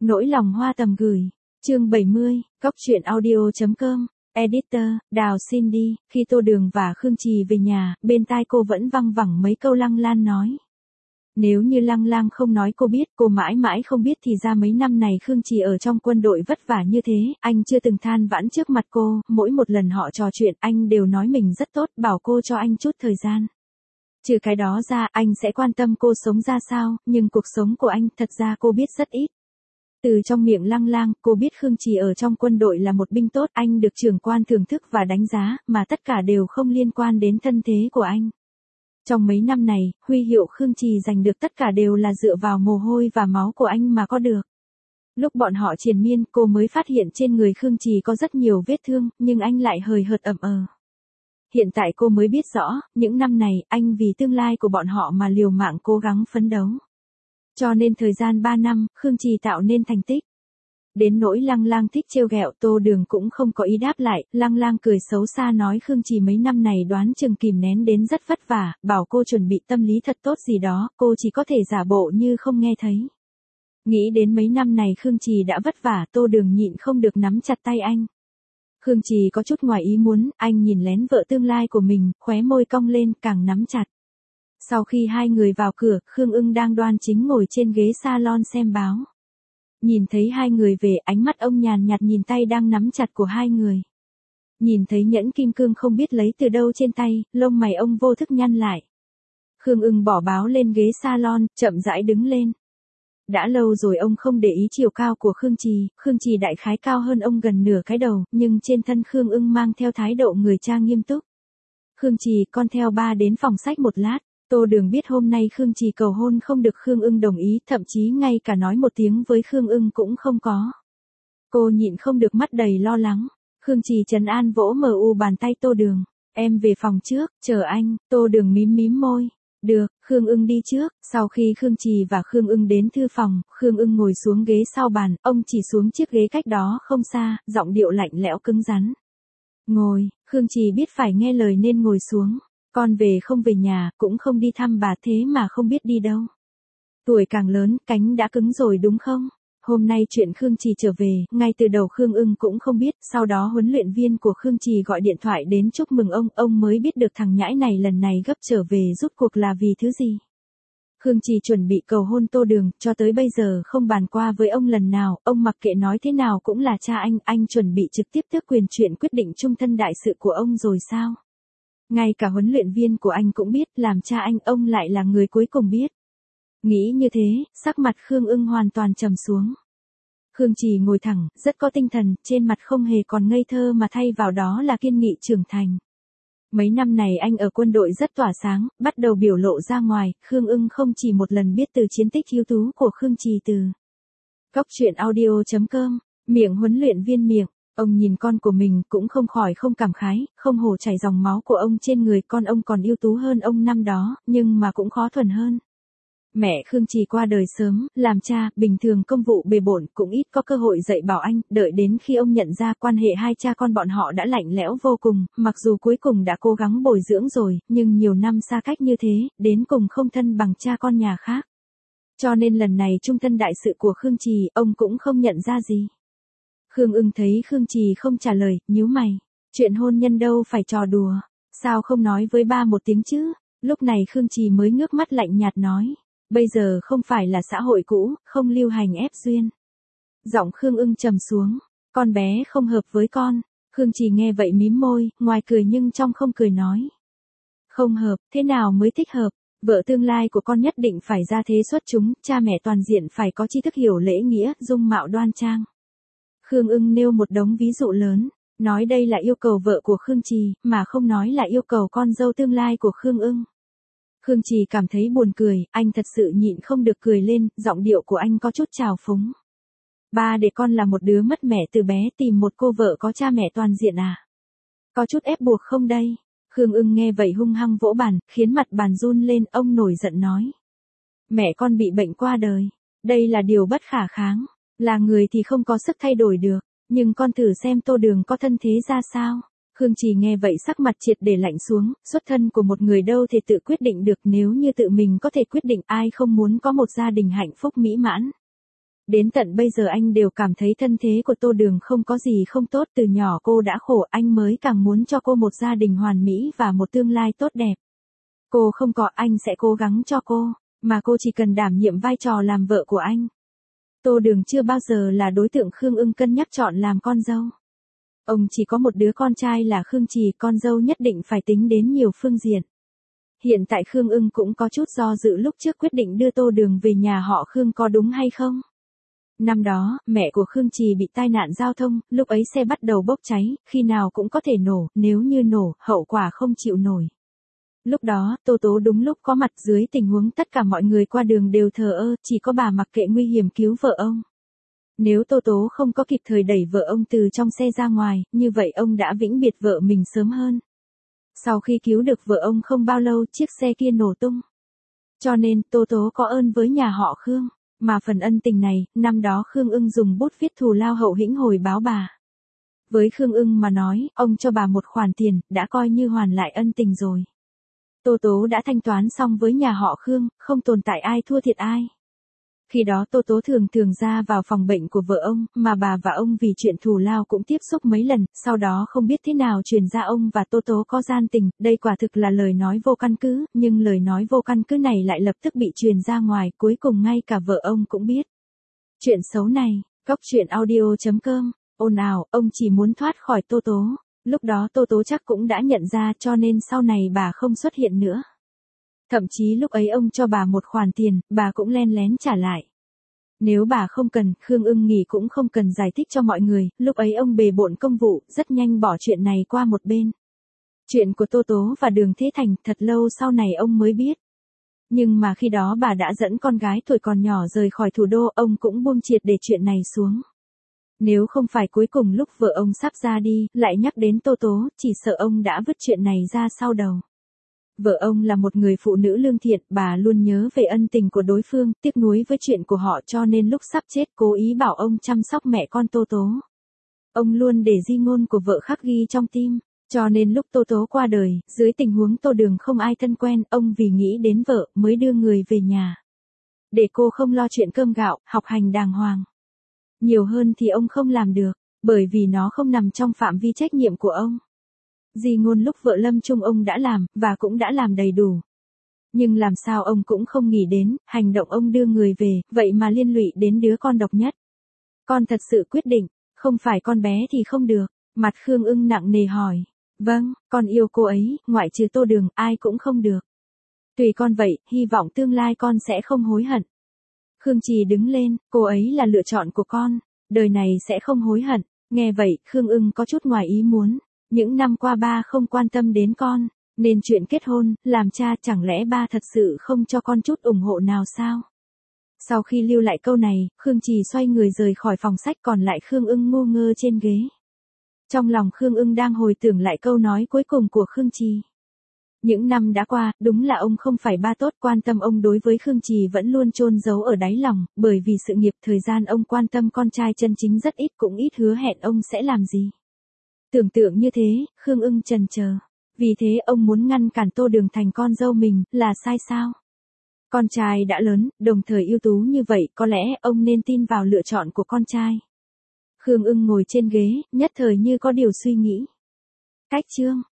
Nỗi lòng hoa tầm gửi. Chương 70, Cóc truyện audio.com. Editor, Đào xin đi. Khi Tô Đường và Khương Trì về nhà, bên tai cô vẫn văng vẳng mấy câu Lăng Lan nói. Nếu như Lăng Lang không nói cô biết, cô mãi mãi không biết thì ra mấy năm này Khương Trì ở trong quân đội vất vả như thế, anh chưa từng than vãn trước mặt cô, mỗi một lần họ trò chuyện anh đều nói mình rất tốt, bảo cô cho anh chút thời gian. Trừ cái đó ra, anh sẽ quan tâm cô sống ra sao, nhưng cuộc sống của anh thật ra cô biết rất ít. Từ trong miệng Lăng Lang, cô biết Khương Trì ở trong quân đội là một binh tốt, anh được trưởng quan thưởng thức và đánh giá, mà tất cả đều không liên quan đến thân thế của anh. Trong mấy năm này, huy hiệu Khương Trì giành được tất cả đều là dựa vào mồ hôi và máu của anh mà có được. Lúc bọn họ triền miên, cô mới phát hiện trên người Khương Trì có rất nhiều vết thương, nhưng anh lại hời hợt ẩm ờ. Hiện tại cô mới biết rõ, những năm này, anh vì tương lai của bọn họ mà liều mạng cố gắng phấn đấu. Cho nên thời gian 3 năm, Khương Trì tạo nên thành tích. Đến nỗi Lăng Lang thích trêu ghẹo, Tô Đường cũng không có ý đáp lại, Lăng Lang cười xấu xa nói Khương Trì mấy năm này đoán chừng kìm nén đến rất vất vả, bảo cô chuẩn bị tâm lý thật tốt gì đó, cô chỉ có thể giả bộ như không nghe thấy. Nghĩ đến mấy năm này Khương Trì đã vất vả, Tô Đường nhịn không được nắm chặt tay anh. Khương Trì có chút ngoài ý muốn, anh nhìn lén vợ tương lai của mình, khóe môi cong lên, càng nắm chặt. Sau khi hai người vào cửa, Khương Ưng đang đoan chính ngồi trên ghế salon xem báo. Nhìn thấy hai người về, ánh mắt ông nhàn nhạt nhìn tay đang nắm chặt của hai người. Nhìn thấy nhẫn kim cương không biết lấy từ đâu trên tay, lông mày ông vô thức nhăn lại. Khương Ưng bỏ báo lên ghế salon, chậm rãi đứng lên. Đã lâu rồi ông không để ý chiều cao của Khương Trì đại khái cao hơn ông gần nửa cái đầu, nhưng trên thân Khương Ưng mang theo thái độ người cha nghiêm túc. Khương Trì, con theo ba đến phòng sách một lát. Tô Đường biết hôm nay Khương Trì cầu hôn không được Khương Ưng đồng ý, thậm chí ngay cả nói một tiếng với Khương Ưng cũng không có. Cô nhịn không được mắt đầy lo lắng. Khương Trì trấn an vỗ mu bàn tay Tô Đường. Em về phòng trước, chờ anh. Tô Đường mím môi. Được, Khương Ưng đi trước. Sau khi Khương Trì và Khương Ưng đến thư phòng, Khương Ưng ngồi xuống ghế sau bàn, ông chỉ xuống chiếc ghế cách đó không xa, giọng điệu lạnh lẽo cứng rắn. Ngồi, Khương Trì biết phải nghe lời nên ngồi xuống. Con về không về nhà, cũng không đi thăm bà thế mà không biết đi đâu. Tuổi càng lớn, cánh đã cứng rồi đúng không? Hôm nay chuyện Khương Trì trở về, ngay từ đầu Khương Ưng cũng không biết, sau đó huấn luyện viên của Khương Trì gọi điện thoại đến chúc mừng ông mới biết được thằng nhãi này lần này gấp trở về rút cuộc là vì thứ gì. Khương Trì chuẩn bị cầu hôn Tô Đường, cho tới bây giờ không bàn qua với ông lần nào, ông mặc kệ nói thế nào cũng là cha anh chuẩn bị trực tiếp tước quyền chuyện quyết định chung thân đại sự của ông rồi sao? Ngay cả huấn luyện viên của anh cũng biết, làm cha ông lại là người cuối cùng biết. Nghĩ như thế, sắc mặt Khương Ưng hoàn toàn trầm xuống. Khương Trì ngồi thẳng, rất có tinh thần, trên mặt không hề còn ngây thơ mà thay vào đó là kiên nghị trưởng thành. Mấy năm này anh ở quân đội rất tỏa sáng, bắt đầu biểu lộ ra ngoài, Khương Ưng không chỉ một lần biết từ chiến tích ưu tú của Khương Trì từ. Cóc truyện audio.com, miệng huấn luyện viên miệng. Ông nhìn con của mình cũng không khỏi không cảm khái, không hổ chảy dòng máu của ông trên người, con ông còn ưu tú hơn ông năm đó, nhưng mà cũng khó thuần hơn. Mẹ Khương Trì qua đời sớm, làm cha, bình thường công vụ bề bộn, cũng ít có cơ hội dạy bảo anh, đợi đến khi ông nhận ra quan hệ hai cha con bọn họ đã lạnh lẽo vô cùng, mặc dù cuối cùng đã cố gắng bồi dưỡng rồi, nhưng nhiều năm xa cách như thế, đến cùng không thân bằng cha con nhà khác. Cho nên lần này chung thân đại sự của Khương Trì, ông cũng không nhận ra gì. Khương Ưng thấy Khương Trì không trả lời, nhíu mày. Chuyện hôn nhân đâu phải trò đùa. Sao không nói với ba một tiếng chứ? Lúc này Khương Trì mới ngước mắt lạnh nhạt nói. Bây giờ không phải là xã hội cũ, không lưu hành ép duyên. Giọng Khương Ưng trầm xuống. Con bé không hợp với con. Khương Trì nghe vậy mím môi, ngoài cười nhưng trong không cười nói. Không hợp, thế nào mới thích hợp? Vợ tương lai của con nhất định phải ra thế xuất chúng, cha mẹ toàn diện phải có tri thức hiểu lễ nghĩa, dung mạo đoan trang. Khương Ưng nêu một đống ví dụ lớn, nói đây là yêu cầu vợ của Khương Trì, mà không nói là yêu cầu con dâu tương lai của Khương Ưng. Khương Trì cảm thấy buồn cười, anh thật sự nhịn không được cười lên, giọng điệu của anh có chút trào phúng. Ba để con là một đứa mất mẹ từ bé tìm một cô vợ có cha mẹ toàn diện à? Có chút ép buộc không đây? Khương Ưng nghe vậy hung hăng vỗ bàn, khiến mặt bàn run lên, ông nổi giận nói. Mẹ con bị bệnh qua đời, đây là điều bất khả kháng. Là người thì không có sức thay đổi được, nhưng con thử xem Tô Đường có thân thế ra sao. Khương Trì nghe vậy sắc mặt triệt để lạnh xuống, xuất thân của một người đâu thể tự quyết định được, nếu như tự mình có thể quyết định ai không muốn có một gia đình hạnh phúc mỹ mãn. Đến tận bây giờ anh đều cảm thấy thân thế của Tô Đường không có gì không tốt, từ nhỏ cô đã khổ, anh mới càng muốn cho cô một gia đình hoàn mỹ và một tương lai tốt đẹp. Cô không có, anh sẽ cố gắng cho cô, mà cô chỉ cần đảm nhiệm vai trò làm vợ của anh. Tô Đường chưa bao giờ là đối tượng Khương Ưng cân nhắc chọn làm con dâu. Ông chỉ có một đứa con trai là Khương Trì, con dâu nhất định phải tính đến nhiều phương diện. Hiện tại Khương Ưng cũng có chút do dự lúc trước quyết định đưa Tô Đường về nhà họ Khương có đúng hay không. Năm đó, mẹ của Khương Trì bị tai nạn giao thông, lúc ấy xe bắt đầu bốc cháy, khi nào cũng có thể nổ, nếu như nổ, hậu quả không chịu nổi. Lúc đó, Tô Tố đúng lúc có mặt, dưới tình huống tất cả mọi người qua đường đều thờ ơ, chỉ có bà mặc kệ nguy hiểm cứu vợ ông. Nếu Tô Tố không có kịp thời đẩy vợ ông từ trong xe ra ngoài, như vậy ông đã vĩnh biệt vợ mình sớm hơn. Sau khi cứu được vợ ông không bao lâu, chiếc xe kia nổ tung. Cho nên, Tô Tố có ơn với nhà họ Khương, mà phần ân tình này, năm đó Khương Ưng dùng bút viết thù lao hậu hĩnh hồi báo bà. Với Khương Ưng mà nói, ông cho bà một khoản tiền, đã coi như hoàn lại ân tình rồi. Tô Tố đã thanh toán xong với nhà họ Khương, không tồn tại ai thua thiệt ai. Khi đó Tô Tố thường ra vào phòng bệnh của vợ ông, mà bà và ông vì chuyện thù lao cũng tiếp xúc mấy lần, sau đó không biết thế nào truyền ra ông và Tô Tố có gian tình, đây quả thực là lời nói vô căn cứ, nhưng lời nói vô căn cứ này lại lập tức bị truyền ra ngoài, cuối cùng ngay cả vợ ông cũng biết. Chuyện xấu này, goctruyện.audio.com, ồn ào, ông chỉ muốn thoát khỏi Tô Tố. Lúc đó Tô Tố chắc cũng đã nhận ra, cho nên sau này bà không xuất hiện nữa. Thậm chí lúc ấy ông cho bà một khoản tiền, bà cũng len lén trả lại. Nếu bà không cần, Khương Ưng nghỉ cũng không cần giải thích cho mọi người, lúc ấy ông bề bộn công vụ, rất nhanh bỏ chuyện này qua một bên. Chuyện của Tô Tố và Đường Thế Thành, thật lâu sau này ông mới biết. Nhưng mà khi đó bà đã dẫn con gái tuổi còn nhỏ rời khỏi thủ đô, ông cũng buông triệt để chuyện này xuống. Nếu không phải cuối cùng lúc vợ ông sắp ra đi, lại nhắc đến Tô Tố, chỉ sợ ông đã vứt chuyện này ra sau đầu. Vợ ông là một người phụ nữ lương thiện, bà luôn nhớ về ân tình của đối phương, tiếc nuối với chuyện của họ, cho nên lúc sắp chết cố ý bảo ông chăm sóc mẹ con Tô Tố. Ông luôn để di ngôn của vợ khắc ghi trong tim, cho nên lúc Tô Tố qua đời, dưới tình huống Tô Đường không ai thân quen, ông vì nghĩ đến vợ mới đưa người về nhà. Để cô không lo chuyện cơm gạo, học hành đàng hoàng. Nhiều hơn thì ông không làm được, bởi vì nó không nằm trong phạm vi trách nhiệm của ông. Di ngôn lúc vợ lâm chung ông đã làm, và cũng đã làm đầy đủ. Nhưng làm sao ông cũng không nghĩ đến, hành động ông đưa người về, vậy mà liên lụy đến đứa con độc nhất. Con thật sự quyết định, không phải con bé thì không được. Mặt Khương Ưng nặng nề hỏi. Vâng, con yêu cô ấy, ngoại trừ Tô Đường, ai cũng không được. Tùy con vậy, hy vọng tương lai con sẽ không hối hận. Khương Trì đứng lên, cô ấy là lựa chọn của con, đời này sẽ không hối hận. Nghe vậy, Khương Ưng có chút ngoài ý muốn. Những năm qua ba không quan tâm đến con, nên chuyện kết hôn, làm cha chẳng lẽ ba thật sự không cho con chút ủng hộ nào sao? Sau khi lưu lại câu này, Khương Trì xoay người rời khỏi phòng sách, còn lại Khương Ưng ngu ngơ trên ghế. Trong lòng Khương Ưng đang hồi tưởng lại câu nói cuối cùng của Khương Trì. Những năm đã qua, đúng là ông không phải ba tốt, quan tâm ông đối với Khương Trì vẫn luôn chôn giấu ở đáy lòng, bởi vì sự nghiệp thời gian ông quan tâm con trai chân chính rất ít, cũng ít hứa hẹn ông sẽ làm gì. Tưởng tượng như thế, Khương Ưng chần chờ. Vì thế ông muốn ngăn cản Tô Đường thành con dâu mình, là sai sao? Con trai đã lớn, đồng thời ưu tú như vậy, có lẽ ông nên tin vào lựa chọn của con trai. Khương Ưng ngồi trên ghế, nhất thời như có điều suy nghĩ. Cách chương